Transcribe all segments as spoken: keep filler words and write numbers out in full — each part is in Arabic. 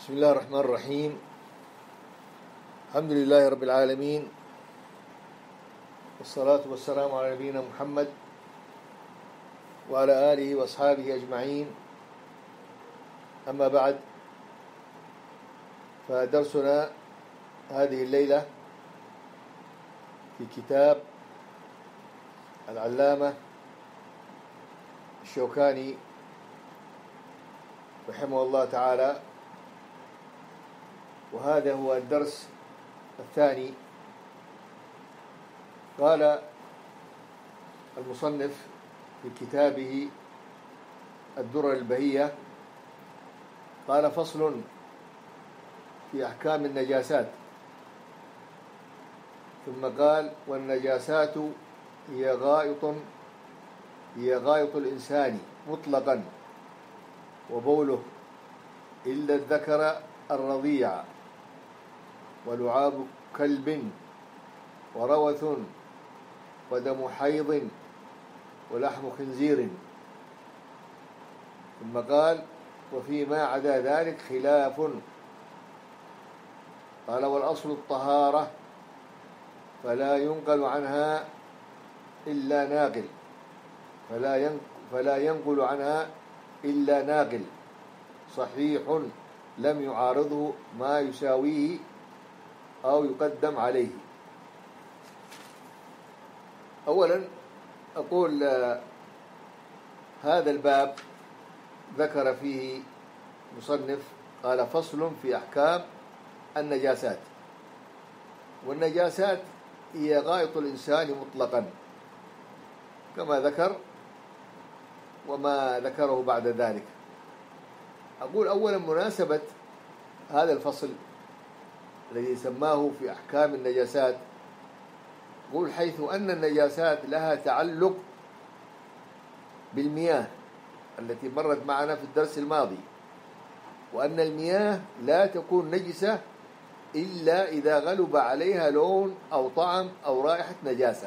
بسم الله الرحمن الرحيم. الحمد لله رب العالمين، والصلاة والسلام على نبينا محمد وعلى آله وأصحابه أجمعين. أما بعد، فدرسنا هذه الليلة في كتاب العلامة الشوكاني رحمه الله تعالى، وهذا هو الدرس الثاني. قال المصنف في كتابه الدرر البهية، قال: فصل في أحكام النجاسات. ثم قال: والنجاسات هي غائط هي غائط الإنسان مطلقا، وبوله إلا الذكر الرضيع، ولعاب كلب، وروث، ودم حيض، ولحم خنزير. ثم قال: وفيما عدا ذلك خلاف. قال: والأصل الطهارة، فلا ينقل عنها إلا ناقل فلا فلا ينقل عنها إلا ناقل صحيح لم يعارضه ما يساويه أو يقدم عليه. أولا أقول هذا الباب ذكر فيه مصنف، قال: فصل في أحكام النجاسات. والنجاسات هي غائط الإنسان مطلقا كما ذكر وما ذكره بعد ذلك. أقول أولا مناسبة هذا الفصل الذي سماه في أحكام النجاسات، أقول حيث أن النجاسات لها تعلق بالمياه التي مرت معنا في الدرس الماضي، وأن المياه لا تكون نجسة إلا إذا غلب عليها لون أو طعم أو رائحة نجاسة.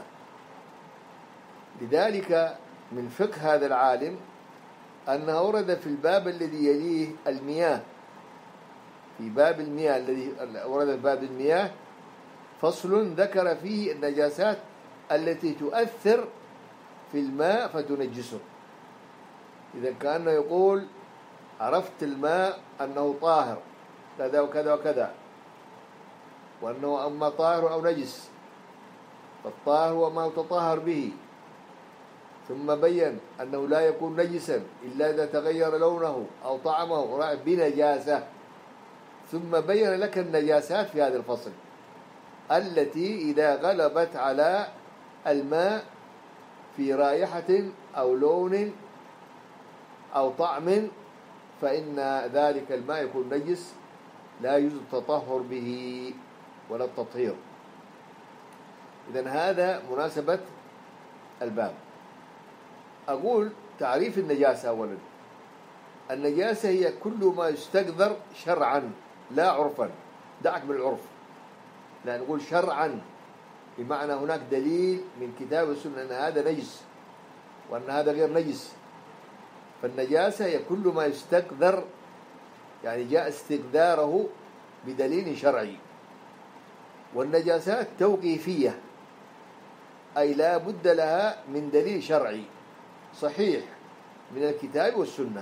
لذلك من فقه هذا العالم أنه ورد في الباب الذي يليه المياه، في باب المياه الذي ورد في باب المياه فصل ذكر فيه النجاسات التي تؤثر في الماء فتنجسه. إذا كأنه يقول: عرفت الماء أنه طاهر كذا وكذا وكذا، وأنه أما طاهر أو نجس، فالطاهر هو ما يتطهر به. ثم بين أنه لا يكون نجسا إلا إذا تغير لونه أو طعمه بنجاسة. ثم بين لك النجاسات في هذا الفصل التي إذا غلبت على الماء في رائحة أو لون أو طعم فإن ذلك الماء يكون نجس، لا يجوز التطهر به ولا التطهير. إذن هذا مناسبة الباب. أقول تعريف النجاسة أولا: النجاسة هي كل ما يستقذر شرعا لا عرفا. دعك من العرف، لا نقول شرعا بمعنى هناك دليل من كتاب والسنة أن هذا نجس وأن هذا غير نجس. فالنجاسة هي كل ما يستقذر، يعني جاء استقذاره بدليل شرعي. والنجاسات توقيفية، أي لا بد لها من دليل شرعي صحيح من الكتاب والسنة.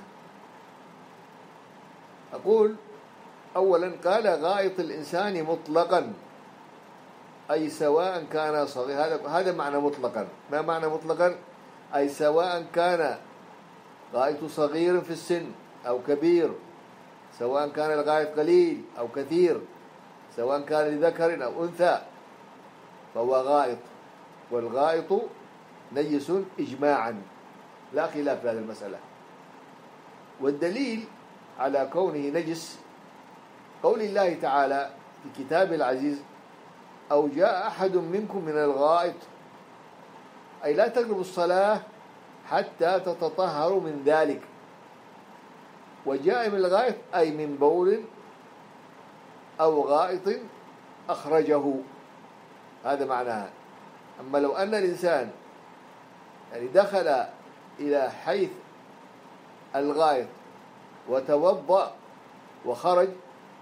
أقول أولا: قال: غائط الإنسان مطلقا، أي سواء كان صغير. هذا هذا معنى مطلقا. ما معنى مطلقا؟ أي سواء كان غائط صغير في السن أو كبير، سواء كان الغائط قليل أو كثير، سواء كان لذكر أو أنثى، فهو غائط. والغائط نجس إجماعا، لا خلاف في هذه المسألة. والدليل على كونه نجس قول الله تعالى في كتابه العزيز: أو جاء أحد منكم من الغائط، أي لا تقربوا الصلاة حتى تتطهروا من ذلك. وجاء من الغائط أي من بول أو غائط أخرجه، هذا معناها. أما لو أن الإنسان يعني دخل إلى حيث الغائط وتوضأ وخرج،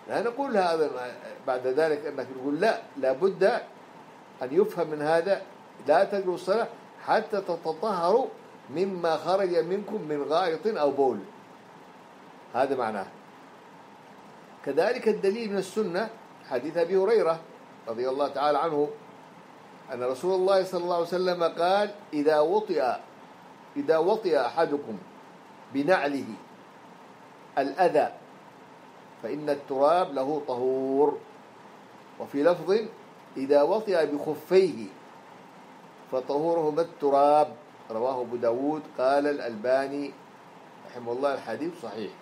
لا نقول هذا بعد ذلك أنك تقول لا، لابد أن يفهم من هذا لا تقروا الصلاة حتى تتطهروا مما خرج منكم من غائط أو بول، هذا معناه. كذلك الدليل من السنة حديث أبي هريرة رضي الله تعالى عنه أن رسول الله صلى الله عليه وسلم قال: إذا وطئ إذا وطئ أحدكم بنعله الأذى فإن التراب له طهور. وفي لفظ: إذا وطئ بخفيه فطهورهما التراب، رواه أبو داود. قال الألباني رحمه الله: الحديث صحيح.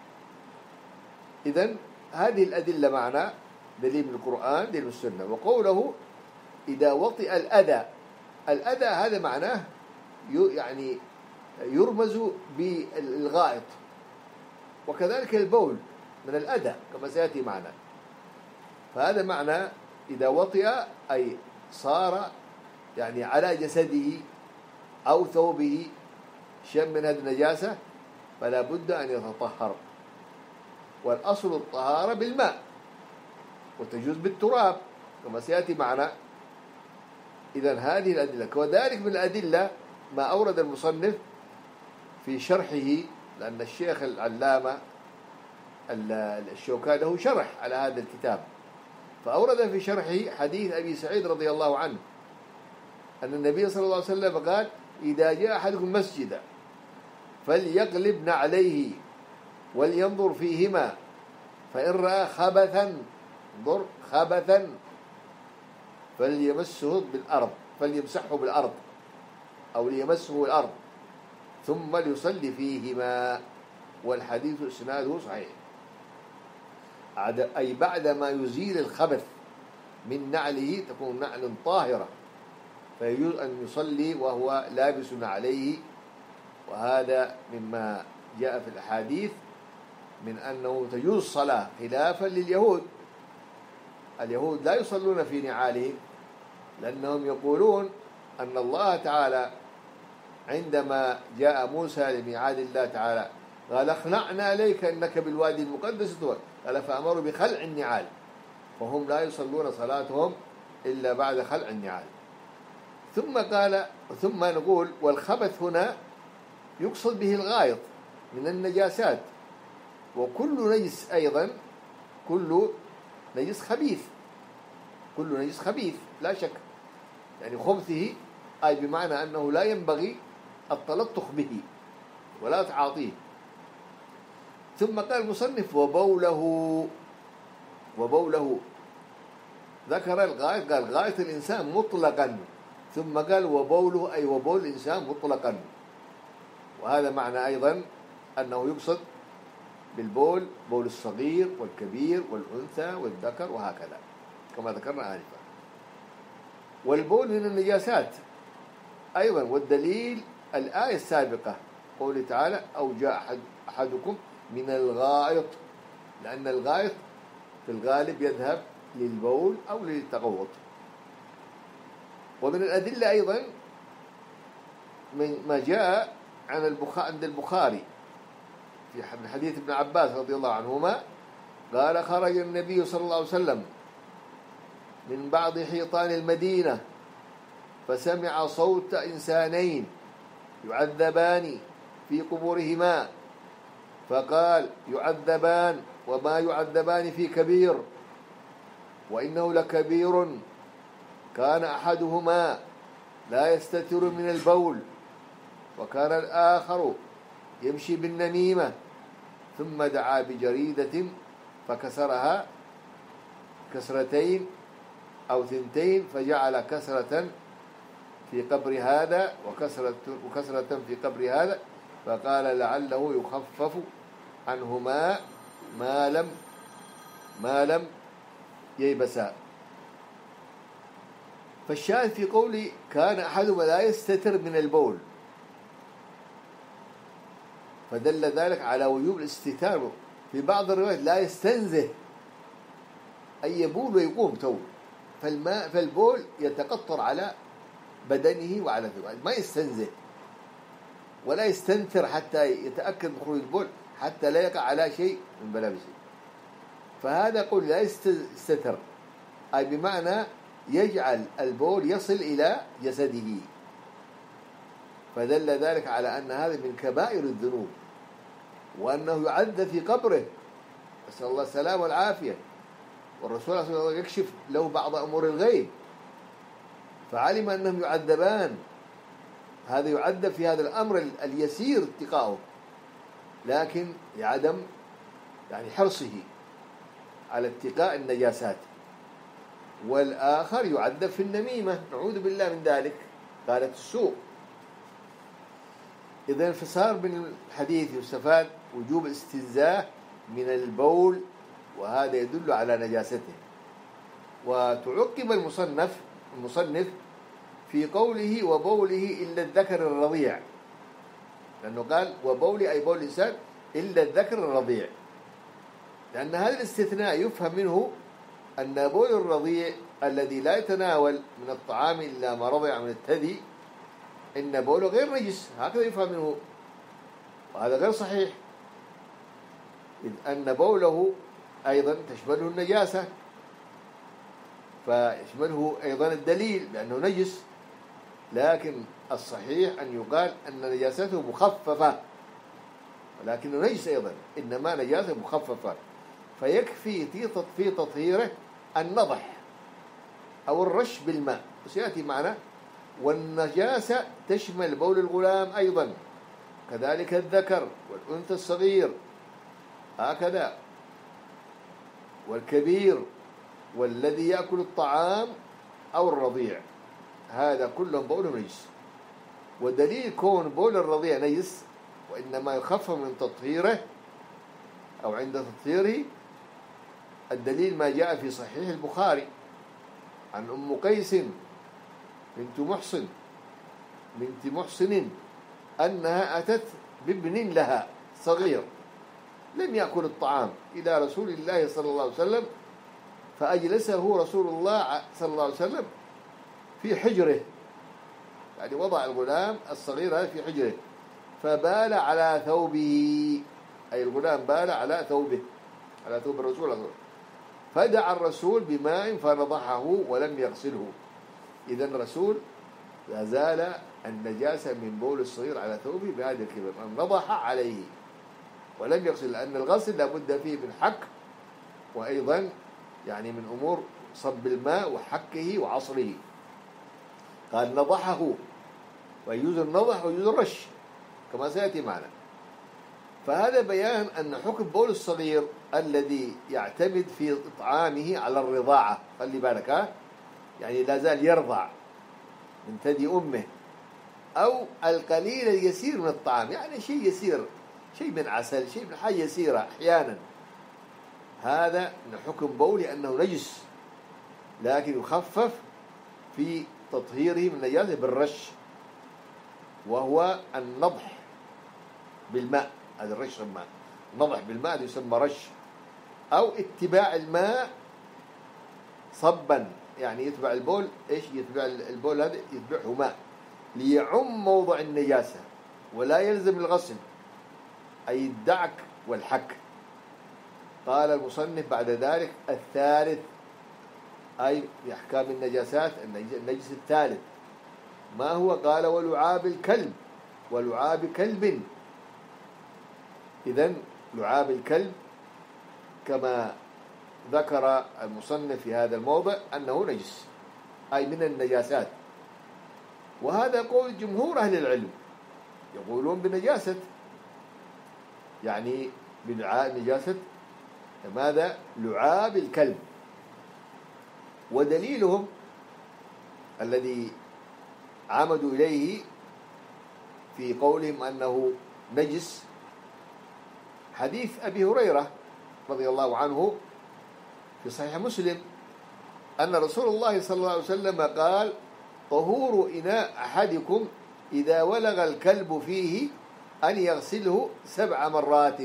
إذن هذه الأدلة معنا، دليل من القرآن دليل من السنة. وقوله إذا وطئ الأذى، الأذى هذا معناه يعني يرمز بالغائط، وكذلك البول من الأذى كما سيأتي معنا. فهذا معنى إذا وطئ أي صار يعني على جسده أو ثوبه شيء من هذه النجاسة فلا بد أن يتطهر. والأصل الطهارة بالماء وتجوز بالتراب كما سيأتي معنا. إذن هذه الأدلة. وذلك من الأدلة ما أورد المصنف في شرحه، لأن الشيخ العلامة الشوكاني له شرح على هذا الكتاب، فأورد في شرحه حديث أبي سعيد رضي الله عنه أن النبي صلى الله عليه وسلم قال: إذا جاء أحدكم مسجدا فليقلب نعليه ولينظر فيهما فإن رأى خبثا انظر خبثا فليمسه بالأرض فليمسحه بالأرض أو ليمسه الأرض ثم ليصلي فيهما. والحديث إسناده صحيح، أي بعدما يزيل الخبث من نعله تكون نعل طاهرة فيجوز أن يصلي وهو لابس عليه. وهذا مما جاء في الأحاديث من أنه تجوز الصلاة خلافا لليهود. اليهود لا يصلون في نعالهم لأنهم يقولون أن الله تعالى عندما جاء موسى لميعاد الله تعالى قال: اخلعنا عليك إنك بالوادي المقدس طوى، قال: فأمروا بخلع النعال، فهم لا يصلون صلاتهم إلا بعد خلع النعال. ثم قال ثم نقول والخبث هنا يقصد به الغائط من النجاسات، وكل نجس أيضا كل نجس خبيث، كل نجس خبيث لا شك، يعني خبثه أي بمعنى أنه لا ينبغي التلطخ به ولا تعاطيه. ثم قال المصنف: وبوله وبوله ذكر الغائط، قال غائط الإنسان مطلقا، ثم قال وبوله أي وبول الإنسان مطلقا. وهذا معنى أيضا أنه يقصد بالبول بول الصغير والكبير والأنثى والذكر وهكذا كما ذكرنا آنفا. والبول من النجاسات أيضا، والدليل الآية السابقة قوله تعالى: أو جاء أحد أحدكم من الغائط، لأن الغائط في الغالب يذهب للبول أو للتغوط. ومن الأدلة أيضا من ما جاء عن البخاري عند البخاري في حديث ابن عباس رضي الله عنهما قال: خرج النبي صلى الله عليه وسلم من بعض حيطان المدينة فسمع صوت إنسانين يعذبان في قبورهما، فقال: يعذبان وما يعذبان في كبير، وإنه لكبير كان أحدهما لا يستتر من البول وكان الآخر يمشي بالنميمة. ثم دعا بجريدة فكسرها كسرتين أو ثنتين فجعل كسرة في قبر هذا وكسرة, وكسرة في قبر هذا، فقال: لعله يخفف عنهما ما لم ما لم ييبسا. فالشاهد في قولي كان أحدهما لا يستتر من البول، فدل ذلك على وجوب الاستتار. في بعض الروايات لا يستنزه أي يبول ويقوم تو، فالماء فالبول يتقطر على بدنه وعلى ثوبه، ما يستنزه ولا يستنثر حتى يتأكد من خروج البول حتى لا يقع على شيء من ملابسه. فهذا قول لا يستتر، أي بمعنى يجعل البول يصل إلى جسده، فدل ذلك على أن هذا من كبائر الذنوب، وأنه يعذب في قبره، نسأل الله السلامة والعافية. والرسول صلى الله عليه وسلم يكشف له بعض أمور الغيب، فعلم أنهم يعذبان، هذا يعذب في هذا الأمر اليسير اتقاؤه، لكن لعدم يعني حرصه على اتقاء النجاسات. والآخر يعذب في النميمة، نعوذ بالله من ذلك، قالت السوء. إذا انفصار من الحديث يستفاد وجوب الاستنزاه من البول، وهذا يدل على نجاسته. وتعقب المصنف المصنف في قوله وبوله إلا الذكر الرضيع، لأنه قال وبولي أي بول الإنسان إلا الذكر الرضيع، لأن هذا الاستثناء يفهم منه أن بول الرضيع الذي لا يتناول من الطعام إلا ما رضع من الثدي إن بوله غير نجس، هكذا يفهم منه، وهذا غير صحيح، إذ أن بوله أيضا تشمله النجاسة، فيشمله أيضا الدليل بأنه نجس. لكن الصحيح أن يقال أن نجاسته مخففة، ولكنه نجس أيضا، إنما نجاسة مخففة، فيكفي في تطهيره النضح أو الرش بالماء، وسيأتي معنا. والنجاسة تشمل بول الغلام أيضا، كذلك الذكر والأنثى الصغير هكذا، والكبير والذي يأكل الطعام أو الرضيع، هذا كلهم بولهم نجس. ودليل كون بول الرضيع نجس وإنما يخفف من تطهيره أو عند تطهيره الدليل ما جاء في صحيح البخاري عن أم قيس بنت محصن بنت محصن أنها أتت بابن لها صغير لم يأكل الطعام إلى رسول الله صلى الله عليه وسلم، فأجلسه رسول الله صلى الله عليه وسلم في حجره، يعني وضع الغلام الصغير هذا في حجره، فبال على ثوبه، أي الغلام بال على ثوبه، على ثوب الرسول الله، فدعا الرسول بماء فنضحه ولم يغسله. إذن الرسول لا زال النجاسة من بول الصغير على ثوبه بهذا الكبر، أن نضح عليه ولم يغسل، لأن الغسل لابد فيه من حك، وأيضا يعني من أمور صب الماء وحكه وعصره. قال نضحه، ويجوز النضح ويجوز الرش كما سيأتي معنا. فهذا بيان أن حكم بول الصغير الذي يعتمد في إطعامه على الرضاعة، خلي بالك ها، يعني لا زال يرضع من ثدي أمه، أو القليل اليسير من الطعام، يعني شيء يسير، شيء من عسل، شيء من حاجة يسيرة أحيانا، هذا من حكم بوله أنه نجس، لكن يخفف في تطهيره من النجاسة بالرش، وهو النضح بالماء، هذا الرش الماء، نضح بالماء يسمى رش، أو اتباع الماء صبا، يعني يتبع البول، إيش يتبع البول هذا، يتبعه ماء ليعم موضع النجاسة ولا يلزم الغسل، أي الدعك والحك. قال المصنف بعد ذلك الثالث، أي بأحكام النجاسات النجس الثالث ما هو؟ قال ولعاب الكلب، ولعاب كلب. إذن لعاب الكلب كما ذكر المصنف في هذا الموضع أنه نجس، أي من النجاسات، وهذا قول جمهور أهل العلم، يقولون بنجاسة، يعني بنجاسة ماذا؟ لعاب الكلب. ودليلهم الذي عمدوا إليه في قولهم أنه نجس حديث أبي هريرة رضي الله عنه في صحيح مسلم أن رسول الله صلى الله عليه وسلم قال طهور إناء أحدكم إذا ولغ الكلب فيه أن يغسله سبع مرات.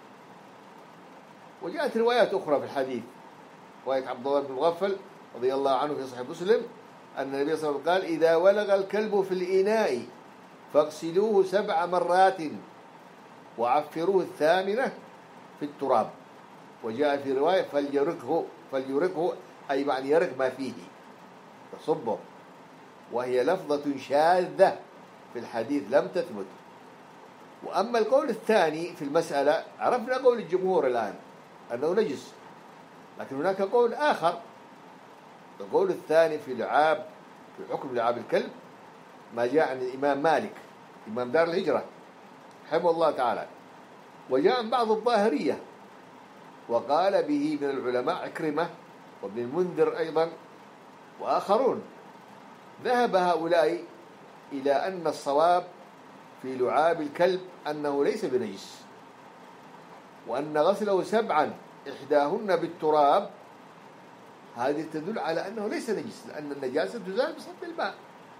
وجاءت روايات أخرى في الحديث، رواية عبد الله بن مغفل رضي الله عنه في صحيح مسلم أن النبي صلى الله عليه وسلم قال إذا ولغ الكلب في الإناء فاغسلوه سبع مرات وعفروه الثامنة في التراب. وجاء في رواية فليركه فليركه أي معنى يرك ما فيه يصبه، وهي لفظة شاذة في الحديث لم تثبت. وأما القول الثاني في المسألة عرفنا قول الجمهور الآن أنه نجس، لكن هناك قول آخر، القول الثاني في لعاب في حكم لعاب الكلب ما جاء عن الإمام مالك إمام دار الهجرة رحمه الله تعالى، وجاء عن بعض الظاهرية وقال به من العلماء عكرمة وابن المنذر أيضا وآخرون. ذهب هؤلاء إلى أن الصواب في لعاب الكلب أنه ليس بنجس، وأن غسله سبعا إحداهن بالتراب هذه تدل على أنه ليس نجس، لأن النجاسة تزال بصب الماء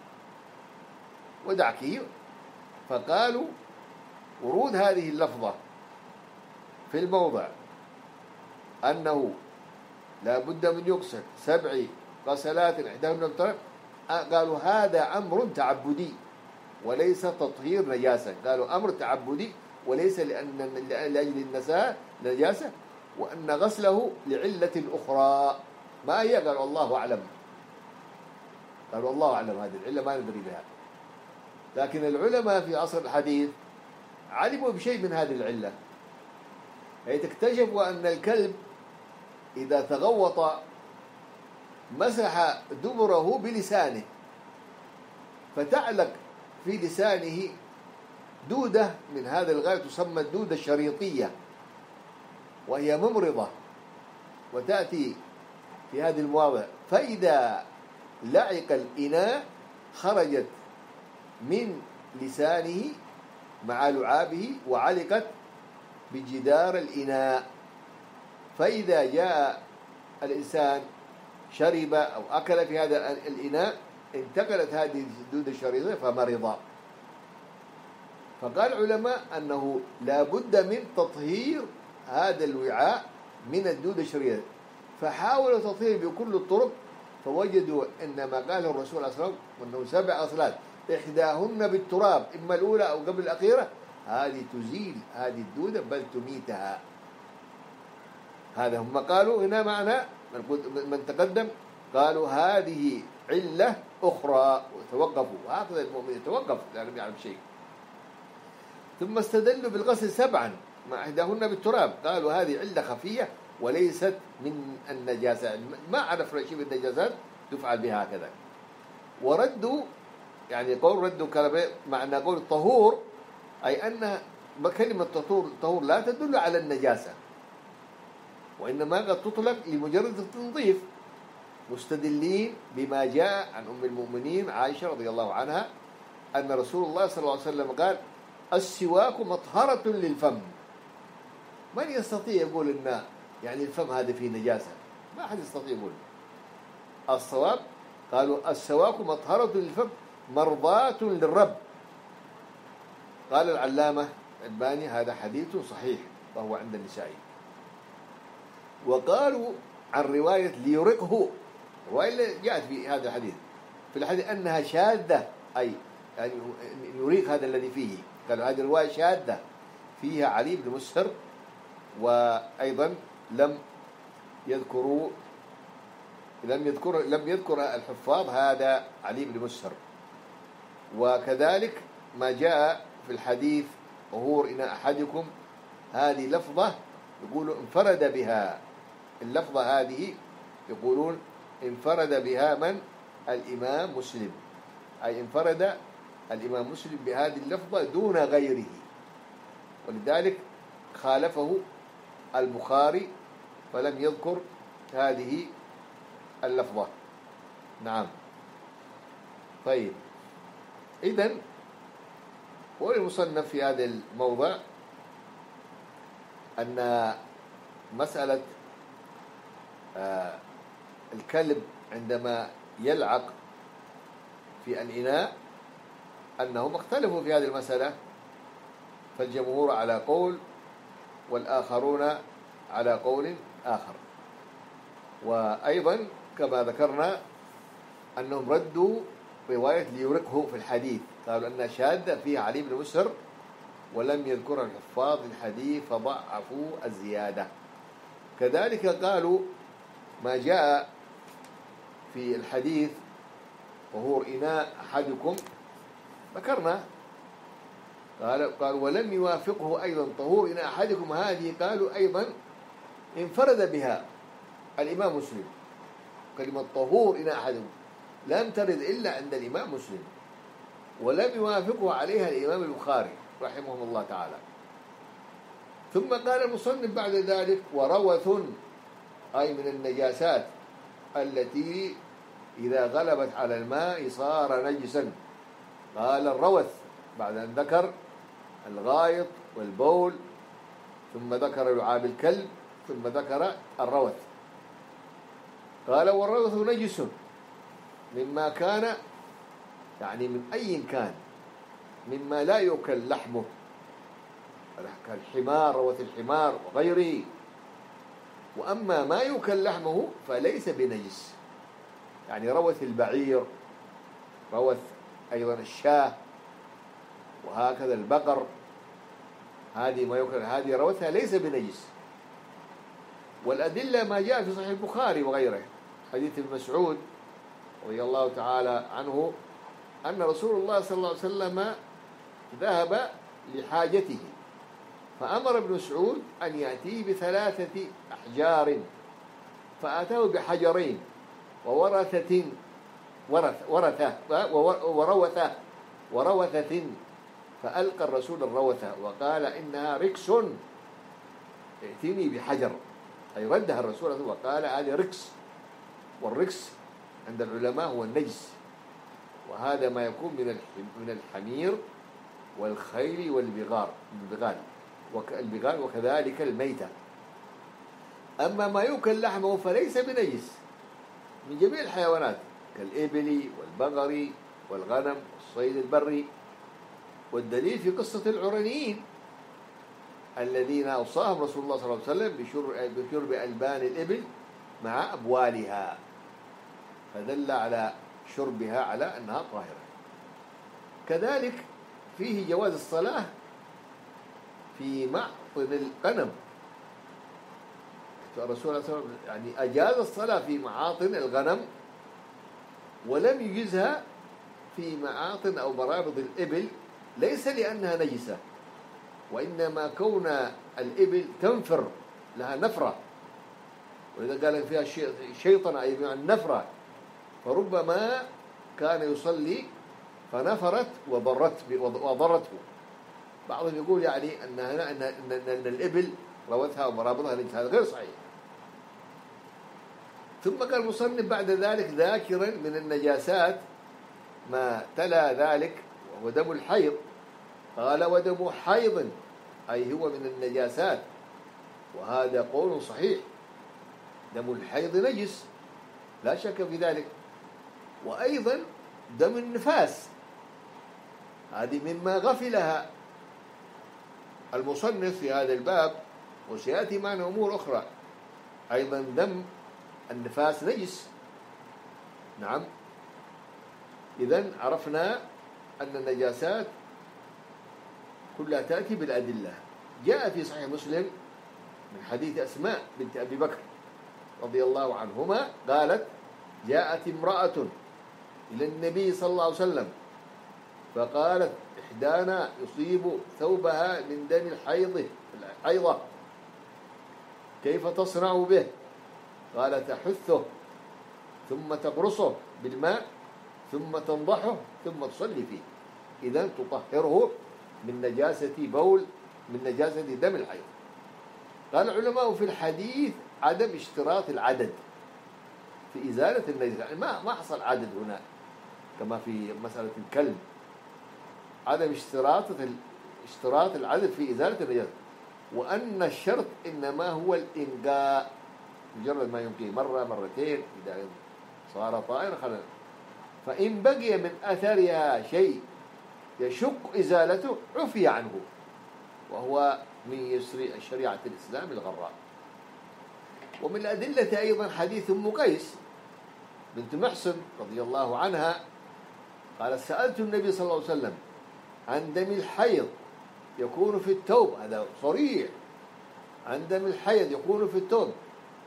ودعكه. فقالوا ورود هذه اللفظة في الموضع أنه لا بد من يغسل سبع غسلات إحداهن بالتراب، قالوا هذا أمر تعبدي وليس تطهير نجاسة، قالوا أمر تعبدي وليس لأن لأجل النساء نجاسة، وأن غسله لعلة أخرى ما هي، قالوا الله أعلم، قالوا الله أعلم هذه العلة ما ندري بها. لكن العلماء في عصر الحديث علموا بشيء من هذه العلة، حيث اكتشفوا أن الكلب إذا تغوط مسح دبره بلسانه فتعلق في لسانه دودة من هذا الغاية تسمى الدودة الشريطية، وهي ممرضة وتأتي في هذه المواضع، فإذا لعق الإناء خرجت من لسانه مع لعابه وعلقت بجدار الإناء، فإذا جاء الإنسان شرب أو أكل في هذا الإناء انتقلت هذه الدودة الشريطية فمرض. فقال العلماء أنه لا بد من تطهير هذا الوعاء من الدودة الشريطية، فحاولوا تطهيره بكل الطرق، فوجدوا أن ما قاله الرسول صلى الله عليه وسلم أنه سبع أصلات إحداهن بالتراب إما الأولى أو قبل الأخيرة هذه تزيل هذه الدودة بل تميتها. هذا هم قالوا هنا معنا من تقدم قالوا هذه علة أخرى وتوقفوا، وهكذا المؤمن يتوقف لا يعلم شيء. ثم استدلوا بالغسل سبعا مع إحداهن بالتراب، قالوا هذه علة خفية وليست من النجاسة، ما عرفنا شيء من النجاسات تفعل بها هكذا. وردوا يعني قول ردوا كلمة معنى قول الطهور أي أن كلمة طهور لا تدل على النجاسة، وإنما قد تطلق لمجرد التنظيف، مستدلين بما جاء عن أم المؤمنين عائشة رضي الله عنها أن رسول الله صلى الله عليه وسلم قال السواك مطهرة للفم. من يستطيع يقول إن يعني الفم هذا فيه نجاسة؟ ما أحد يستطيع يقول. الصواب قالوا السواك مطهرة للفم مرضاة للرب. قال العلامة الباني هذا حديث صحيح وهو عند النسائي. وقالوا عن رواية ليرقه، الرواية اللي جاءت في هذا الحديث في الحديث أنها شاذة، أي يعني يريق هذا الذي فيه، قالوا هذه الرواية شاذة فيها علي بن مسهر، وأيضا لم يذكروا لم يذكر لم يذكر الحفاظ هذا علي بن مسهر. وكذلك ما جاء في الحديث طهور إناء أحدكم هذه لفظة يقولوا انفرد بها، اللفظة هذه يقولون انفرد بها من؟ الإمام مسلم، أي انفرد الإمام مسلم بهذه اللفظة دون غيره، ولذلك خالفه البخاري فلم يذكر هذه اللفظة. نعم. طيب، إذن هو المصنف في هذا الموضع أن مسألة آه الكلب عندما يلعق في الإناء أنهم اختلفوا في هذه المسألة، فالجمهور على قول والآخرون على قول آخر. وأيضا كما ذكرنا أنهم ردوا رواية ليرقه في الحديث، قالوا أنها شاذة فيها علي بن مسهر ولم يذكر الحفاظ الحديث فضعفوا الزيادة. كذلك قالوا ما جاء في الحديث طهور إناء أحدكم ذكرنا، قال قال ولم يوافقه أيضا طهور إناء أحدكم، هذه قالوا أيضا انفرد بها الإمام مسلم. كلمة طهور إناء أحدكم لم ترد إلا عند الإمام مسلم، ولم يوافقه عليها الإمام البخاري رحمه الله تعالى. ثم قال المصنف بعد ذلك وروث، أي من النجاسات التي إذا غلبت على الماء صار نجسا. قال الروث بعد أن ذكر الغائط والبول، ثم ذكر لعاب الكلب، ثم ذكر الروث. قال والروث نجس مما كان، يعني من أي كان، مما لا يؤكل لحمه كالحمار، روث الحمار وغيره. وأما ما يؤكل لحمه فليس بنجس، يعني روث البعير، روث أيضا الشاة، وهكذا البقر، هذه ما يؤكل، هذه روثها ليس بنجس. والأدلة ما جاء في صحيح البخاري وغيره، حديث ابن مسعود رضي الله تعالى عنه أن رسول الله صلى الله عليه وسلم ذهب لحاجته، فأمر ابن مسعود أن يأتيه بثلاثة أحجار، فأتاه بحجرين وورثة ورث ورثة وروثة وروثة، فألقى الرسول الروثة وقال إنها ركس، ائتني بحجر، أي ردها الرسول وقال هذه ركس، والركس عند العلماء هو النجس، وهذا ما يكون من من الحمير والخيل والبغال والبغال وكذلك الميتة. أما ما يؤكل لحمه فليس بنجس من جميع الحيوانات كالإبل والبقر والغنم والصيد البري. والدليل في قصة العرنيين الذين أوصاهم رسول الله صلى الله عليه وسلم بشرب ألبان الإبل مع أبوالها، فدل على شربها على أنها طاهرة. كذلك فيه جواز الصلاة في معطن الغنم، الرسول صلى الله عليه وسلم يعني أجاز الصلاة في معاطن الغنم، ولم يجزها في معاطن أو مرابض الإبل، ليس لأنها نجسة، وإنما كون الإبل تنفر لها نفرة، وإذا قال فيها شيطنة أي بمعنى النفرة، فربما كان يصلي فنفرت وضرت وضرته. بعضهم يقول يعني أن هنا أن, أن, أن الإبل روتها ومرابضها نجس، هذا غير صحيح. ثم قال المصنف بعد ذلك ذاكرا من النجاسات ما تلا ذلك وهو دم الحيض، قال ودم حيض أي هو من النجاسات، وهذا قول صحيح، دم الحيض نجس لا شك في ذلك. وأيضا دم النفاس، هذه مما غفلها المصنف في هذا الباب، وسيأتي معنا أمور أخرى. أيضا دم النفاس نجس. نعم، إذن عرفنا أن النجاسات كلها تأتي بالأدلة. جاء في صحيح مسلم من حديث أسماء بنت أبي بكر رضي الله عنهما قالت جاءت امرأة إلى النبي صلى الله عليه وسلم فقالت إحدانا يصيب ثوبها من دم الحيض الحيضة كيف تصنع به؟ قال تحثه ثم تقرصه بالماء ثم تنضحه ثم تصلي فيه، إذن تطهره من نجاسة بول، من نجاسة دم الحيض. قال العلماء في الحديث عدم اشتراط العدد في إزالة النجاسة، يعني ما ما حصل عدد هنا كما في مسألة الكلب، عدم اشتراط اشتراط العدد في إزالة النجاسة، وأن الشرط إنما هو الإنقاء، مجرد ما ينقي مرة مرتين إذا صار طائر خلل. فإن بقي من أثرها شيء يشق إزالته عفي عنه، وهو من يسر شريعة الإسلام الغراء. ومن الأدلة أيضا حديث أم قيس بنت محصن رضي الله عنها قال سألت النبي صلى الله عليه وسلم عن دم الحيض يكون في الثوب، هذا صريح، عن دم الحيض يكون في الثوب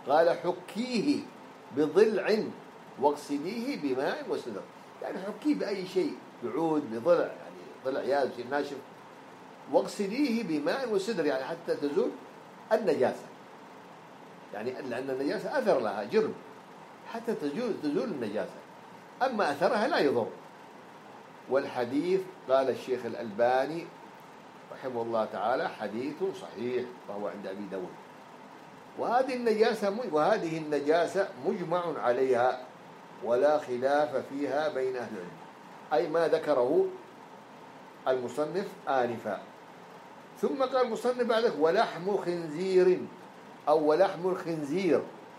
قال حكيه بضلع واغسليه بماء وسدر، يعني حكيه بأي شيء، بعود، بضلع، يعني ضلع يابس ناشف، واغسليه بماء وسدر، يعني حتى تزول النجاسة، يعني لأن النجاسة أثر لها جرم، حتى تزول تزول النجاسة، أما أثرها لا يضر. والحديث قال الشيخ الألباني رحمه الله تعالى حديث صحيح وهو عند أبي داود. وهذه النجاسة وهذه النجاسة مجمع عليها ولا خلاف فيها بين أهل العلم، أي ما ذكره المصنف آنفا. ثم قال المصنف بعد ذلك ولحم خنزير أو ولحم الخنزير،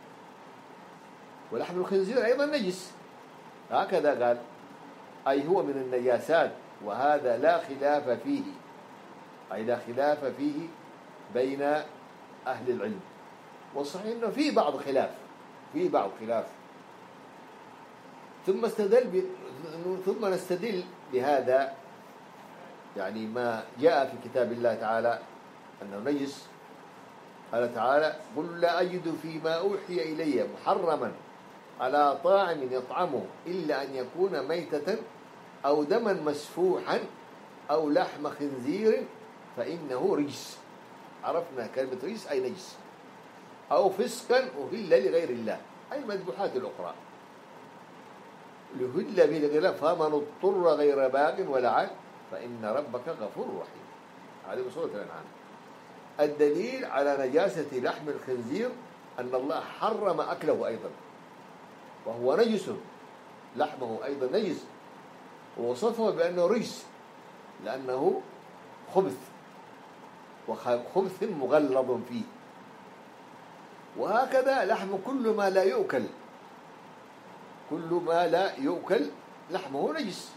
ولحم الخنزير أيضا نجس، هكذا قال، أي هو من النجاسات، وهذا لا خلاف فيه، أي لا خلاف فيه بين أهل العلم. والصحيح أنه في بعض خلاف، في بعض خلاف. ثم استدل ب... ثم نستدل بهذا، يعني ما جاء في كتاب الله تعالى أنه نجس. قال تعالى قل لا أجد فيما أوحي إلي محرما على طاعم يطعمه إلا أن يكون ميتة أو دما مسفوحا أو لحم خنزير فإنه رجس. عرفنا كلمة رجس أي نجس، أو فسقا أهل لغير الله، أي المذبوحات الأخرى لهل به لغير الله، فمن اضطر غير باغ ولا عاد فإن ربك غفور رحيم. هذه سورة الأنعام. الدليل على نجاسة لحم الخنزير أن الله حرم أكله أيضا، وهو نجس، لحمه أيضا نجس، ووصفه بأنه رجس لأنه خبث، وخبث مغلظ فيه. وهكذا لحم كل ما لا يؤكل، كل ما لا يؤكل لحمه نجس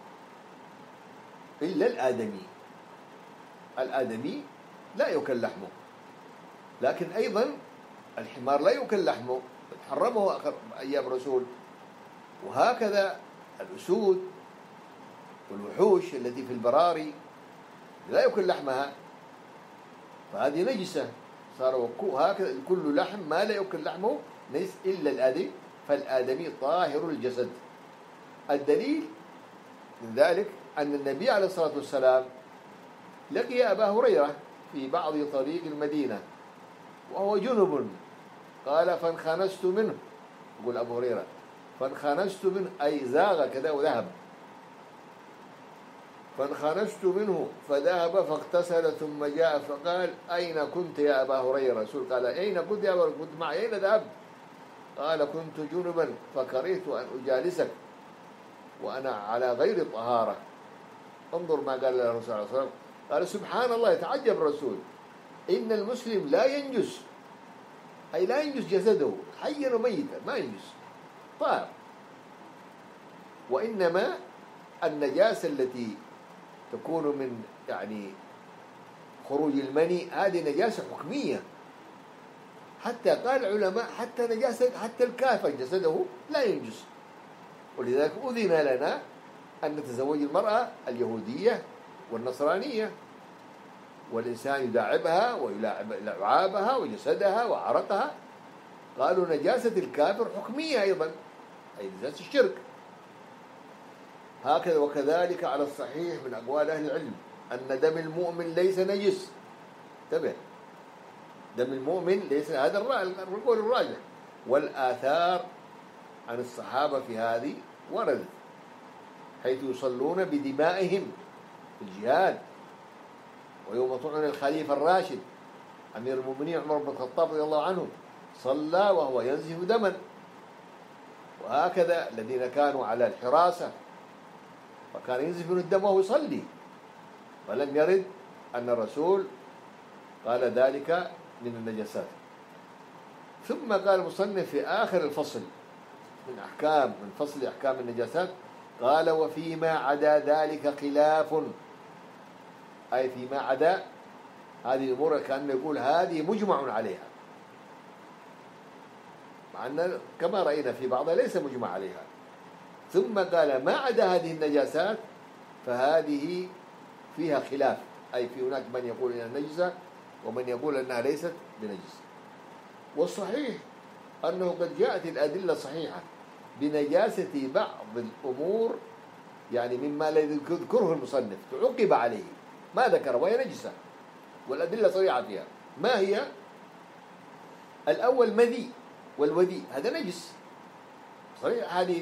إلا الآدمي، الآدمي لا يؤكل لحمه، لكن أيضا الحمار لا يؤكل لحمه، حرمه أيام الرسول. وهكذا الأسود والوحوش التي في البراري لا يؤكل لحمها، فهذه نجسة، صار هكذا كل لحم ما لا يؤكل لحمه نجس إلا الآدمي، فالآدمي طاهر الجسد. الدليل من ذلك أن النبي عليه الصلاة والسلام لقي أبا هريرة في بعض طريق المدينة وهو جنب، قال فانخنست منه، يقول أبو هريرة فانخنست منه أي زاغ كذا وذهب، فانخنست منه فذهب فاغتسل ثم جاء فقال أين كنت يا أبا هريرة؟ رسول قال أين كنت يا أبا هريرة؟ كنت معي، أين ذهبت؟ قال كنت جنبا فكرهت أن أجالسك وأنا على غير طهارة. انظر ما قال له الرسول صلى الله عليه وسلم، قال سبحان الله، يتعجب الرسول، إن المسلم لا ينجس، أي لا ينجس جسده حيا وميتا، ما ينجس طاهر، وإنما النجاسة التي تكون من يعني خروج المني هذه نجاسة حكمية، حتى قال العلماء حتى نجاسة حتى الكافر جسده لا ينجس. ولذلك أذن لنا أن نتزوج المرأة اليهودية والنصرانية، والإنسان يداعبها ويلاعب لعابها وجسدها وعرقها. قالوا نجاسة الكافر حكمية أيضا، أي نجاسة الشرك. هكذا وكذلك على الصحيح من أقوال أهل العلم أن دم المؤمن ليس نجس. انتبه، دم المؤمن ليس، هذا القول الراجح. والآثار عن الصحابة في هذه وردت، حيث يصلون بدمائهم في الجهاد، ويوم طعن الخليفة الراشد أمير المؤمنين عمر بن الخطاب رضي الله عنه صلى وهو ينزف دما. وهكذا الذين كانوا على الحراسة فكان ينزف من الدم وهو يصلي، ولم يرد أن الرسول قال ذلك من النجاسات. ثم قال المصنف في آخر الفصل من أحكام من فصل أحكام النجاسات، قال وفيما عدا ذلك خلاف، أي فيما عدا هذه الأمور كان يقول هذه مجمع عليها، مع أن كما رأينا في بعضها ليس مجمع عليها. ثم قال ما عدا هذه النجاسات فهذه فيها خلاف، أي في هناك من يقول إنها نجسة ومن يقول أنها ليست بنجس. والصحيح أنه قد جاءت الأدلة الصحيحة بنجاسة بعض الأمور، يعني مما لا يذكره المصنف تعقب عليه ما ذكر وهي نجسة والأدلة صريحة فيها. ما هي؟ الأول مذي والودي، هذا نجس صحيح حديث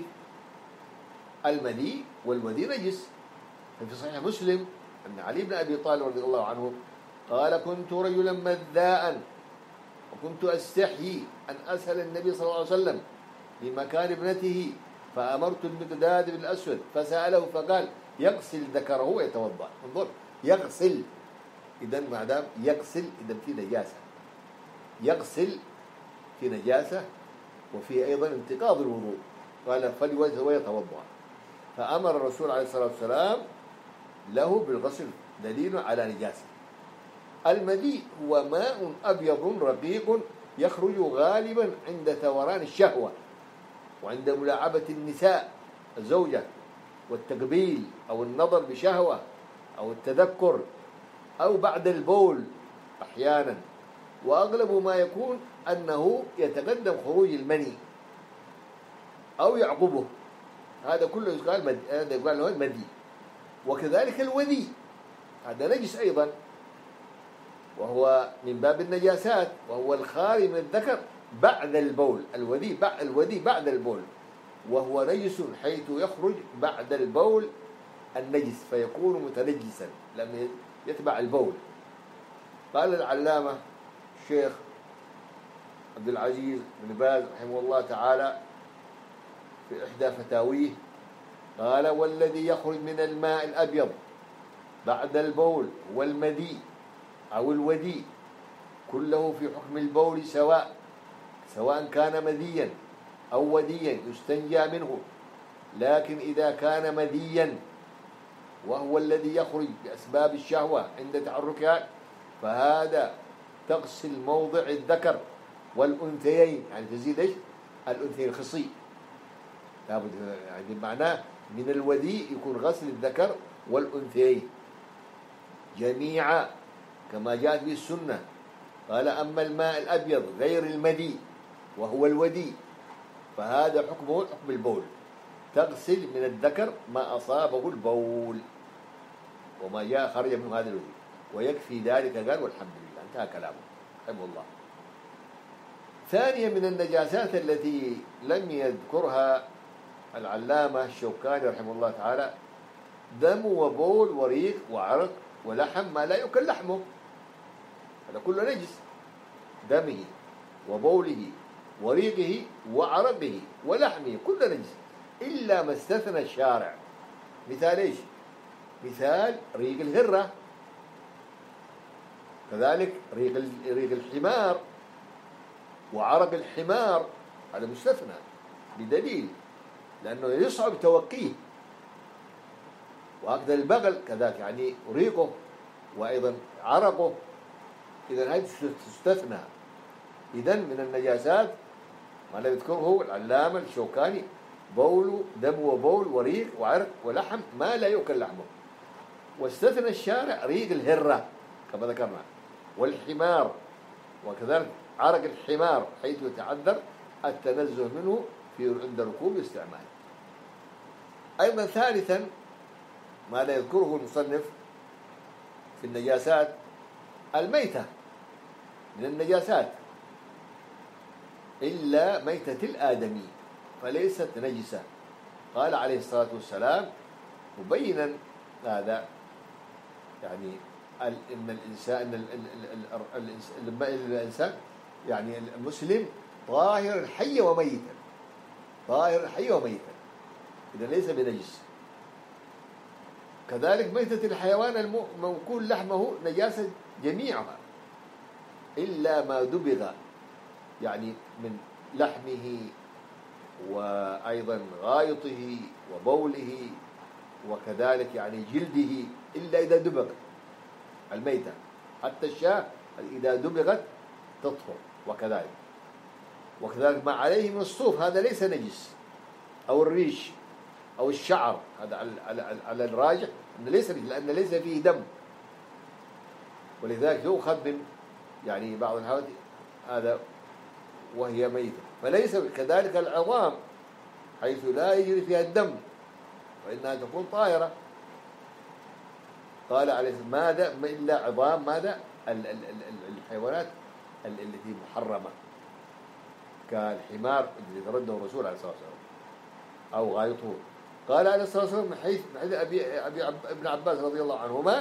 المذي والودي نجس. في صحيح مسلم أن علي بن أبي طالب رضي الله عنه قال: كنت رجلا مذاء وكنت أستحيي أن أسأل النبي صلى الله عليه وسلم بمكان ابنته، فأمرت المقداد بالأسود فسأله فقال: يغسل ذكره ويتوضأ. انظر، يغسل، إذن ما دام يغسل إذن في نجاسة، يغسل في نجاسة وفي أيضا انتقاض الوضوء. قال: فليوجه ويتوضأ. فأمر الرسول عليه الصلاة والسلام له بالغسل، دليل على نجاسة. المذي هو ماء أبيض رقيق يخرج غالبا عند ثوران الشهوة وعند ملاعبة النساء الزوجة والتقبيل أو النظر بشهوة أو التذكر أو بعد البول أحيانا، وأغلب ما يكون أنه يتقدم خروج المني أو يعقبه. هذا كله يقال مد... هذا يقال له المذي. وكذلك الودي، هذا نجس أيضا، وهو من باب النجاسات، وهو الخالي من الذكر بعد البول. الودي بعد الودي بعد البول، وهو نجس حيث يخرج بعد البول النجس فيكون متنجسا لم يتبع البول. قال العلامة الشيخ عبد العزيز بن باز رحمه الله تعالى في إحدى فتاويه، قال: والذي يخرج من الماء الأبيض بعد البول والمذي أو الودي كله في حكم البول سواء، سواء كان مذيا أو وديا يستنجى منه. لكن إذا كان مذيا وهو الذي يخرج بأسباب الشهوة عند تحركها فهذا تغسل موضع الذكر والأنثيين، يعني تزيد إيش؟ الأنثيين الخصي، لابد يعني معناه من الودي يكون غسل الذكر والأنثيين جميعا كما جاءت به السنة. قال: أما الماء الأبيض غير المذي وهو الودي فهذا حكمه حكم البول، تغسل من الذكر ما أصابه البول وما جاء خرج منه هذا الودي، ويكفي ذلك. قال: والحمد لله. انتهى كلامه رحمه الله. ثانيا من النجاسات التي لم يذكرها العلامة الشوكاني رحمه الله تعالى: دم وبول وريق وعرق ولحم ما لا يؤكل لحمه، هذا كله نجس. دمه وبوله وريقه وعرقه ولحمه كله نجس إلا ما استثنى الشارع. مثال إيش؟ مثال ريق الهرة، كذلك ريق ريق الحمار وعرق الحمار، هذا مستثنى بدليل لأنه يصعب توقيه. وهكذا البغل كذلك، يعني ريقه وأيضا عرقه، إذا هذا تستثنى. إذا من النجاسات ما لا يذكره العلامة الشوكاني: بول، دم وبول وريق وعرق ولحم ما لا يؤكل لحمه. واستثنى الشارع ريق الهرة كما ذكرنا والحمار، وكذلك عرق الحمار حيث يتعذر التنزه منه في عند ركوب الاستعمال. أيضا ثالثا ما لا يذكره المصنف في النجاسات: الميتة من النجاسات إلا ميتة الآدمي فليست نجسة. قال عليه الصلاة والسلام مبينا هذا، يعني إن الإنسان إن الإنسان يعني المسلم طاهر حيا وميتا، طاهر حيا وميتا، إذا ليس بنجس. كذلك ميتة الحيوان الموكول لحمه نجاسة جميعها إلا ما دبغ، يعني من لحمه وأيضا غائطه وبوله وكذلك يعني جلده، إلا إذا دبغ الميتة. حتى الشاة إذا دبغت تطهر، وكذلك وكذلك ما عليه من الصوف هذا ليس نجس، أو الريش أو الشعر، هذا على على الراجح أنه ليس نجس لأن ليس فيه دم، ولذلك يؤخذ من يعني بعض الحوادث هذا وهي ميتة، فليس كذلك العظام حيث لا يجري فيها الدم فإنها تكون طاهرة. قال عليه السلام ماذا إلا عظام ماذا الحيوانات التي محرمة كالحمار الذي ترده الرسول عليه الصلاة والسلام أو غايته. قال عليه الصلاة والسلام من حيث من حيث أبي أبي ابن عباس رضي الله عنهما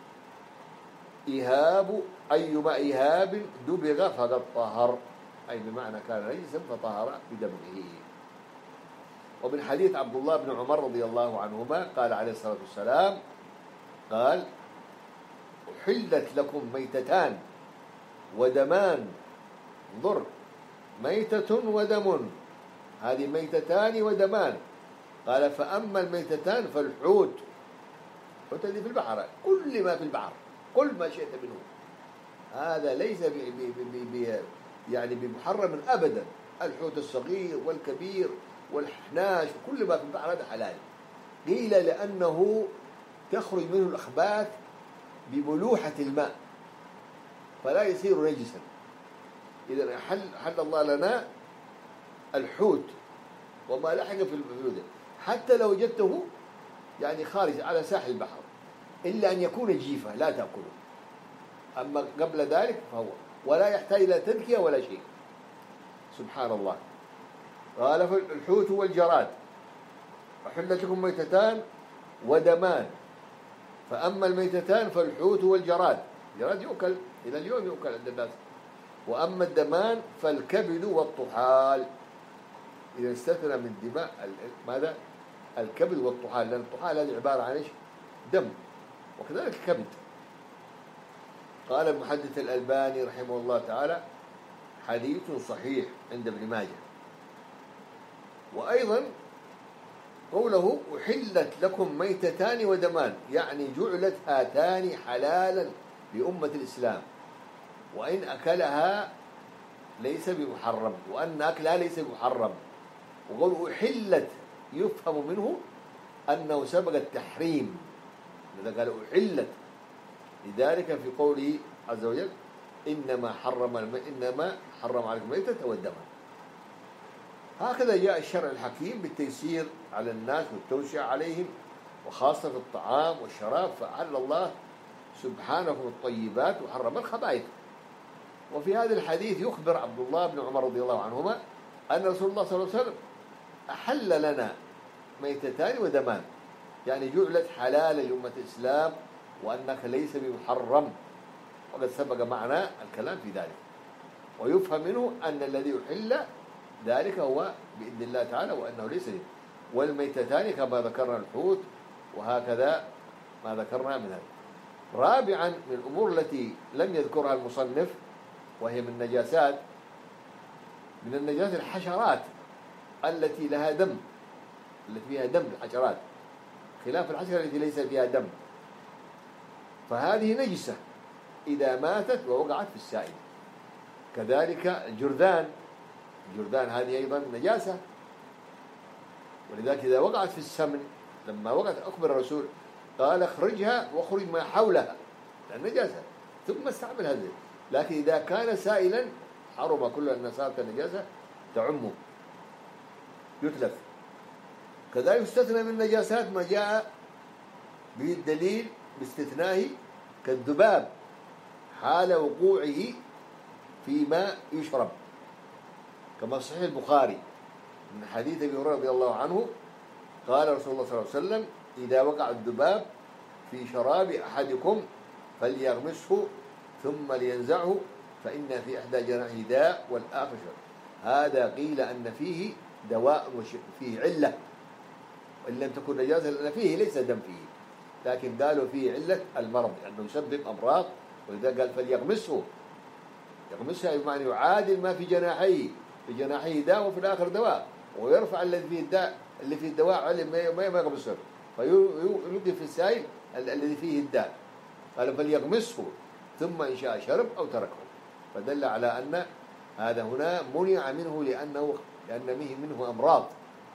إهاب أيما إهاب دبغ فقد طهر، أي بمعنى كان نجسا فطهر بدمه. ومن حديث عبد الله بن عمر رضي الله عنهما قال عليه الصلاة والسلام قال أحلت لكم ميتتان ودمان، انظر ميتة ودم، هذه ميتتان ودمان. قال فأما الميتتان فالحوت، الحوت الذي في البحر، كل ما في البحر كل ما شئت منه، هذا ليس بي بي بي يعني بمحرم أبدا. الحوت الصغير والكبير والحناش وكل ما في البحر هذا حلال. قيل لأنه تخرج منه الأخباث بملوحة الماء فلا يصير نجسا. إذا حل, حل الله لنا الحوت وما لحق في البحر حتى لو وجدته يعني خارج على ساحل البحر، إلا أن يكون جيفة لا تأكله، أما قبل ذلك فهو ولا يحتاج إلى تذكية ولا شيء. سبحان الله. قال فالحوت والجراد أحلت لكم ميتتان ودمان، فأما الميتتان فالحوت والجراد، الجراد يؤكل إلى اليوم يؤكل عند الناس، وأما الدمان فالكبد والطحال. إذا استثنى من دماء ماذا؟ الكبد والطحال، لأن الطحال هذه عبارة عن إيش؟ دم، وكذلك الكبد. قال المحدث الألباني رحمه الله تعالى حديث صحيح عند ابن ماجه. وأيضا قوله أحلت لكم ميتتان ودمان، يعني جعلت هاتان حلالا لأمة الإسلام، وإن أكلها ليس بمحرم، وأن أكلها ليس بمحرم. وقوله أحلت يفهم منه أنه سبق التحريم، لذا قال أحلت، لذلك في قوله عز وجل إنما حرم إنما حرم عليكم الميتة والدم. هكذا جاء الشرع الحكيم بالتيسير على الناس والتوسعة عليهم، وخاصة في الطعام والشراب، فأحل الله سبحانه الطيبات وحرم الخبائث. وفي هذا الحديث يخبر عبد الله بن عمر رضي الله عنهما أن رسول الله صلى الله عليه وسلم أحل لنا ميتتان ودمان، يعني جعلت حلالا لأمة الإسلام، وأنك ليس بمحرم، وقد سبق معنا الكلام في ذلك. ويفهم منه أن الذي يحل ذلك هو بإذن الله تعالى، وأنه ليس لي. والميتتان كما ذكرنا الحوت، وهكذا ما ذكرنا من هذا. رابعا من الأمور التي لم يذكرها المصنف وهي من النجاسات، من النجاسات الحشرات التي لها دم، التي فيها دم الحشرات، خلاف الحشرة التي ليس فيها دم، فهذه نجسة إذا ماتت ووقعت في السائل. كذلك الجرذان، الجرذان هذه أيضا نجاسة، ولذلك إذا وقعت في السمن، لما وقعت أخبر الرسول قال اخرجها واخرج ما حولها، لأن نجاسة، ثم استعمل هذه. لكن إذا كان سائلا حرم كل أن صارت النجاسة تعمه يتلف. كذلك يستثنى من النجاسات ما جاء به الدليل باستثنائه كالذباب حال وقوعه في ماء يشرب، كما صحيح البخاري من حديث ابي هريره رضي الله عنه قال رسول الله صلى الله عليه وسلم إذا وقع الذباب في شراب أحدكم فليغمسه ثم لينزعه فإن في إحدى جناحه داء والآخر شرب. هذا قيل أن فيه دواء وفيه علة، وإن لم تكن نجاسة لأن فيه ليس دم فيه، لكن قالوا فيه علة المرض لأنه يسبب أمراض، ولذا قال فليغمسه، يغمسها بمعنى يعادل ما في جناحيه، في جناحيه داء وفي الآخر دواء، ويرفع الذي فيه الداء اللي فيه الدواء علم ما ما يغمسه فيلقي في السائل الذي فيه الداء. قال فليغمسه ثم إن شاء شرب أو تركه، فدل على أن هذا هنا منع منه لأنه لأن فيه منه أمراض.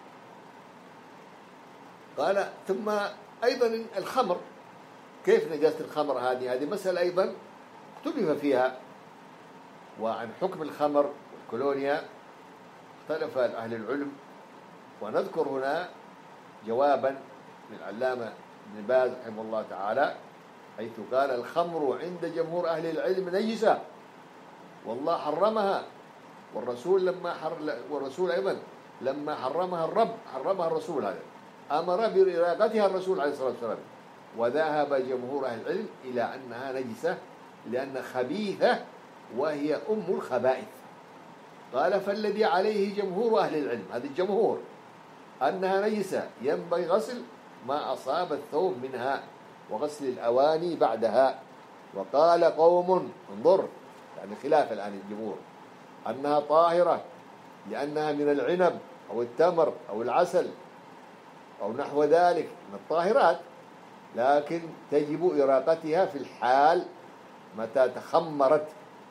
قال ثم أيضا الخمر، كيف نجاسة الخمر هذه؟ هذه مسألة أيضا اختلف فيها، وعن حكم الخمر الكولونيا اختلف أهل العلم، ونذكر هنا جوابا من العلامة ابن باز رحمه الله تعالى، حيث قال: الخمر عند جمهور أهل العلم نجسة والله حرمها، والرسول لما حر والرسول أيضا لما حرمها الرب حرمها الرسول، هذا أمر بإراقتها الرسول عليه الصلاة والسلام. وذهب جمهور أهل العلم إلى أنها نجسة لأن خبيثة وهي أم الخبائث. قال: فالذي عليه جمهور أهل العلم، هذا الجمهور، أنها نجسة ينبغي غسل ما أصاب الثوب منها وغسل الأواني بعدها. وقال قوم، انظر يعني خلاف الآن الجمهور، أنها طاهرة لأنها من العنب أو التمر أو العسل أو نحو ذلك من الطاهرات، لكن تجب إراقتها في الحال متى تخمرت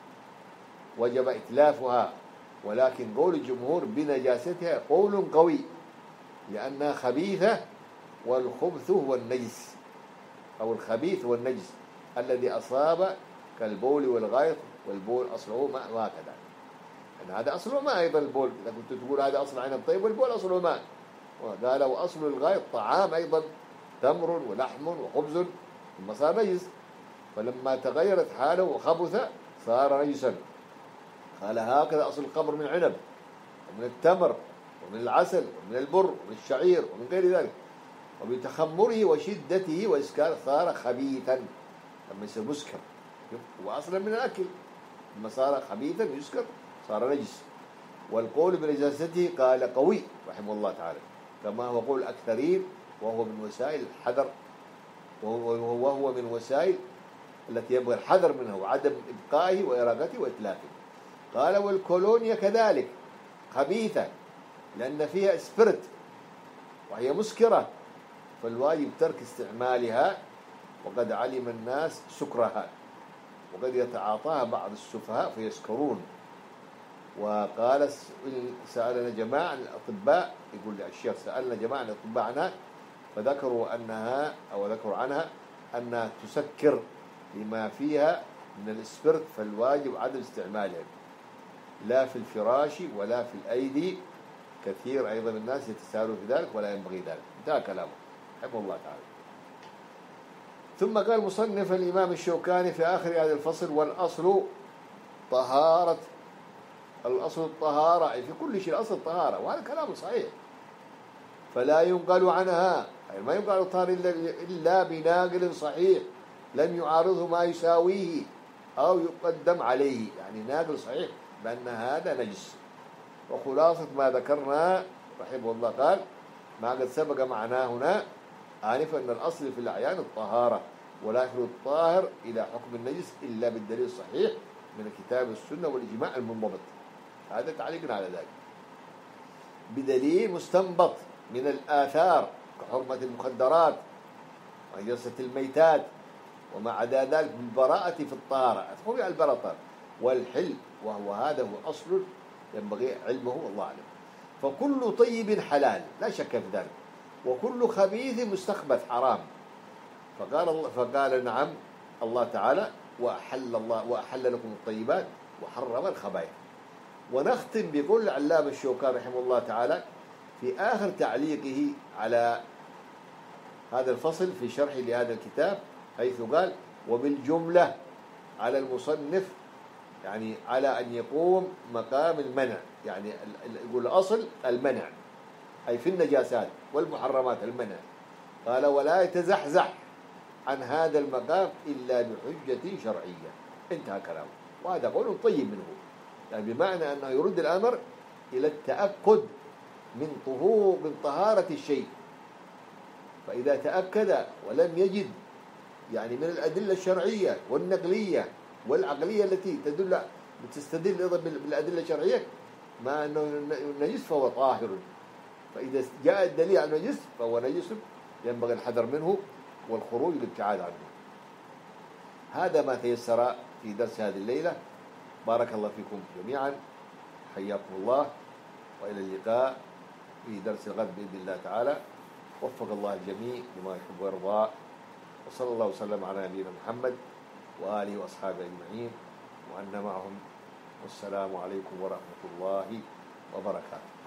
وجب إتلافها. ولكن قول الجمهور بنجاستها قول قوي لأنها خبيثة، والخبث هو النجس أو الخبيث هو النجس الذي أصاب كالبول والغائط، والبول أصله ماء وهكذا. يعني هذا أصله ماء أيضا البول، إذا كنت تقول هذا أصل عنب طيب والبول أصله ماء. وقال: وأصل الغائط طعام أيضا، تمر ولحم وخبز، ثم صار نجس، فلما تغيرت حاله وخبث صار نجسا. قال: هكذا أصل الخمر من عنب ومن التمر ومن العسل ومن البر ومن الشعير ومن غير ذلك، وبتخمره وشدته وإسكاره صار خبيثا لما يصير مسكر، وأصلا من الأكل لما صار خبيثا يسكر صار نجس. والقول بنجاسته قال قوي رحمه الله تعالى، كما هو قول الأكثرين، وهو من وسائل الحذر، وهو من وسائل التي يبغى الحذر منها وعدم إبقائه وإراقته وإتلافه. قال: والكولونيا كذلك خبيثة لأن فيها اسبرت وهي مسكرة، فالواجب ترك استعمالها، وقد علم الناس سكرها، وقد يتعاطاها بعض السفهاء فيسكرون. وقال: سألنا جماعة من الأطباء، يقول الشيخ: سألنا جماعة من الأطباء عنها فذكروا أنها أو ذكروا عنها أنها تسكر لما فيها من الاسبرت، فالواجب عدم استعمالها لا في الفراش ولا في الأيدي. كثير أيضا الناس يتساهلون في ذلك ولا ينبغي ذلك. انتهى كلامه رحمه الله تعالى. ثم قال مصنف الإمام الشوكاني في آخر هذا الفصل: والأصل طهارة، الأصل الطهارة، أي في كل شيء الأصل الطهارة، وهذا كلام صحيح. فلا ينقل عنها، أي ما ينقل الطهارة إلا بناقل صحيح لم يعارضه ما يساويه أو يقدم عليه، يعني ناقل صحيح بأن هذا نجس. وخلاصة ما ذكرنا رحمه الله قال: ما قد سبق معناه هنا آنفا أن الأصل في الأعيان الطهارة، ولا يخلو الطاهر إلى حكم النجس إلا بالدليل الصحيح من الكتاب والسنة والإجماع المنضبط. هذا تعليقنا على ذلك بدليل مستنبط من الآثار كحرمة المخدرات ونجاسة الميتات وما عدا ذلك بالبراءة في الطهارة، أدخل على البراءة والحل، وهو هذا هو أصل ينبغي علمه والله أعلم. فكل طيب حلال لا شك في ذلك، وكل خبيث مستخبث حرام. فقال الله فقال نعم الله تعالى: وأحل الله وأحل لكم الطيبات وحرم الخبائث. ونختم بقول العلامة الشوكاني رحمه الله تعالى في آخر تعليقه على هذا الفصل في شرح لهذا الكتاب، حيث قال: وبالجملة على المصنف، يعني على أن يقوم مقام المنع، يعني يقول الأصل المنع، أي في النجاسات والمحرمات المنع. قال: ولا يتزحزح عن هذا المقام إلا بحجة شرعية. انتهى كلامه، وهذا قول طيب منه، يعني بمعنى أنه يرد الأمر إلى التأكد من طهور من طهارة الشيء. فإذا تأكد ولم يجد يعني من الأدلة الشرعية والنقلية والعقلية التي تدل بتستدل أيضا بالأدلة الشرعية ما أنه نجس فهو طاهر. فإذا جاء الدليل على النجس فهو نجس ينبغي الحذر منه والخروج للابتعاد عنه. هذا ما تيسر في درس هذه الليلة. بارك الله فيكم جميعا، حياكم الله، وإلى اللقاء في درس الغد بإذن الله تعالى. وفق الله الجميع لما يحب ويرضى، وصلى الله وسلم على نبينا محمد وآله وأصحابه أجمعين، وأن معهم والسلام عليكم ورحمة الله وبركاته.